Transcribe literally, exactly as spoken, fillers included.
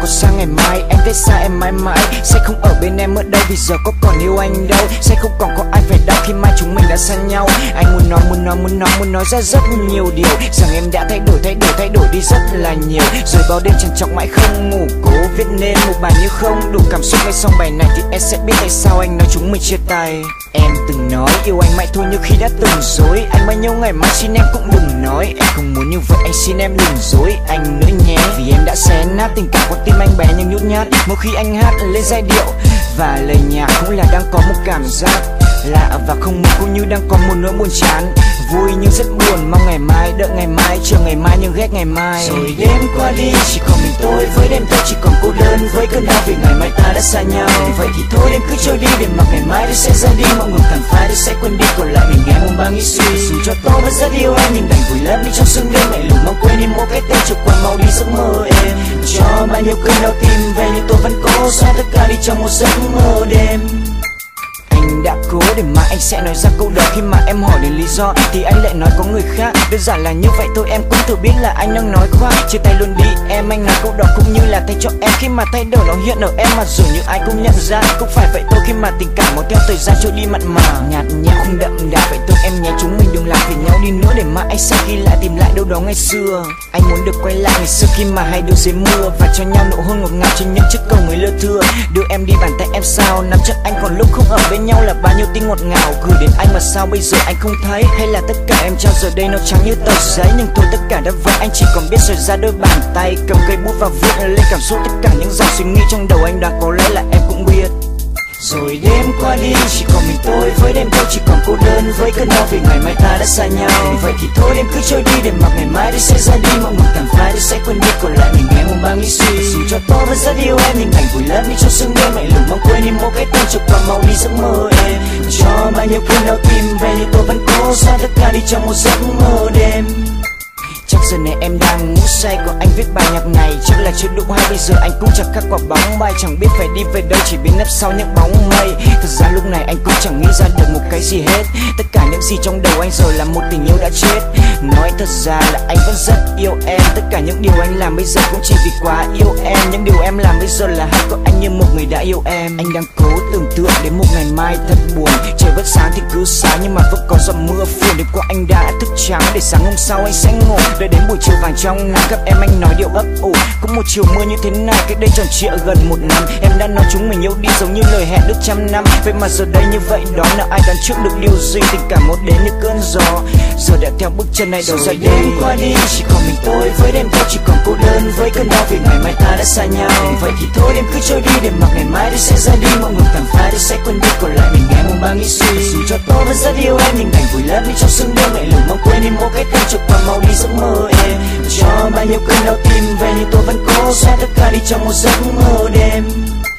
có sang ngày mai. Em thấy xa em mãi mãi sẽ không ở bên em ở đâu, vì giờ có còn yêu anh đâu. Sẽ không còn có ai phải đau khi mai chúng mình đã xa nhau. Anh muốn nói muốn nói muốn nói muốn nói ra rất nhiều điều, rằng em đã thay đổi thay đổi thay đổi đi rất là nhiều. Rồi bao đêm trằn trọc mãi không ngủ, cố viết nên một bài như không đủ cảm xúc. Ngay xong bài này thì em sẽ biết tại sao anh nói chúng mình chia tay. Em từng nói yêu anh mãi thôi như khi đã từng dối anh, bao nhiêu ngày mai xin em cũng đừng nói em không muốn như vậy, anh xin em đừng dối anh nữa nhé. Vì em đã xé nát tình cảm con tim anh bé nhưng nhút nhát mỗi khi anh hát lên giai điệu, và lời nhạc cũng là đang có một cảm giác lạ và không mong, cũng như đang có một nỗi buồn chán. Vui nhưng rất buồn, mong ngày mai, đợi ngày mai, chờ ngày mai nhưng ghét ngày mai. Rồi đêm qua đi, chỉ còn mình tôi với đêm tôi chỉ còn cô đơn với cơn đau vì ngày mai ta đã xa nhau. Vậy thì thôi đêm cứ trôi đi để mặc ngày mai tôi sẽ ra đi, mọi người thẳng phai tôi sẽ quên đi, còn lại mình nghe mong bao nghĩ suy. Dù cho tôi vẫn rất yêu em nhưng đành vùi lấp đi trong sương đêm, lạnh lùng mong quên đi mỗi cái tên trôi qua mau đi giấc mơ em. Cho bao nhiêu cơn đau tim về nhưng tôi vẫn cố xóa tất cả đi trong một giấc mơ đêm. Anh đã cố để mà anh sẽ nói ra câu đó, khi mà em hỏi đến lý do thì anh lại nói có người khác. Đơn giản là như vậy thôi, em cũng tự biết là anh đang nói khoác. Chia tay luôn đi em, anh nói câu đó cũng như là thay cho em, khi mà thay đổi nó hiện ở em mà dường như ai cũng nhận ra. Cũng phải vậy thôi, khi mà tình cảm một theo thời gian trôi đi mặn mà nhạt nhẽo không đậm đà. Vậy thôi em nhé, chúng mình đừng làm phiền nhau đi nữa để mà anh sẽ ghi lại tìm lại đâu đó ngày xưa. Anh muốn được quay lại ngày xưa khi mà hai đứa dưới mưa và cho nhau nụ hôn ngọt ngào trên những chiếc cầu người lưa thưa. Đưa em đi bàn tay em sao nắm chặt anh, còn lúc không ở bên nhau là bao nhiêu tin ngọt ngào gửi đến anh mà sao bây giờ anh không thấy, hay là tất cả em trao giờ đây nó trắng như tờ giấy. Nhưng thôi tất cả đã vậy, anh chỉ còn biết rời ra đôi bàn tay cầm cây bút và viết lên cảm xúc tất cả những dòng suy nghĩ trong đầu anh, đang có lẽ là em cũng biết. Rồi đêm qua đi, chỉ còn mình tôi với đêm tôi chỉ còn cô đơn với cơn đau vì ngày mai ta đã xa nhau. Vậy thì thôi đêm cứ trôi đi để mặc ngày mai tôi sẽ ra đi, mọi người tàn phai tôi sẽ quên đi, còn lại mình nghe mong bao nghĩ suy. Dù cho tôi vẫn rất yêu em nhưng đành vùi lấp đi trong sương đêm, lạnh lùng mong quên đi mỗi cái tên trôi qua mau đi giấc mơ em. Cho bao nhiêu cơn đau tim về nhưng tôi vẫn cố xóa tất cả đi trong một giấc mơ đêm. Chắc giờ này em đang ngủ say, còn anh viết bài nhạc này chắc là chưa đủ hay. Bây giờ anh cũng chẳng các quả bóng bay, chẳng biết phải đi về đâu, chỉ biết nấp sau những bóng mây. Thật ra lúc này anh cũng chẳng nghĩ ra được một cái gì hết, tất cả những gì trong đầu anh giờ là một tình yêu đã chết. Nói thật ra là anh vẫn rất yêu em, tất cả những điều anh làm bây giờ cũng chỉ vì quá yêu em. Những điều em làm bây giờ là hay có anh như một người đã yêu em. Anh đang cố tưởng tượng đến một ngày mai thật buồn, trời vẫn sáng thì cứ sáng nhưng mà vẫn có giọt mưa phùn. Đêm qua anh đã thức trắng để sáng hôm sau anh sẽ ngủ, đợi đến buổi chiều vàng trong nắng gặp em anh nói điều ấp ủ. Có một chiều mưa như thế này cách đây tròn trịa gần một năm, em đã nói chúng mình yêu đi giống như lời hẹn được trăm năm. Vậy mà giờ đây như vậy đó, nào ai đoán trước được điều gì, tình cảm một đến như cơn gió giờ đã theo bước chân này đầu ra đi. Đêm qua đi, chỉ còn mình tôi với đêm tôi chỉ còn cô đơn với cơn đau vì ngày mai ta đã xa nhau. Vậy thì thôi đêm cứ trôi đi để mặc ngày mai tôi sẽ ra đi, mọi người tàn phai tôi sẽ quên đi, còn lại mình nghe mong bao nghĩ suy. Dù cho tôi vẫn rất yêu em nhưng đành vùi lấp đi trong sương đêm, lạnh lùng mong quên đi mỗi cái tên trôi qua mau đi giấc mơ em. Cho bao nhiêu cơn đau tim về nhưng tôi vẫn cố xóa tất cả đi trong một giấc mơ đêm.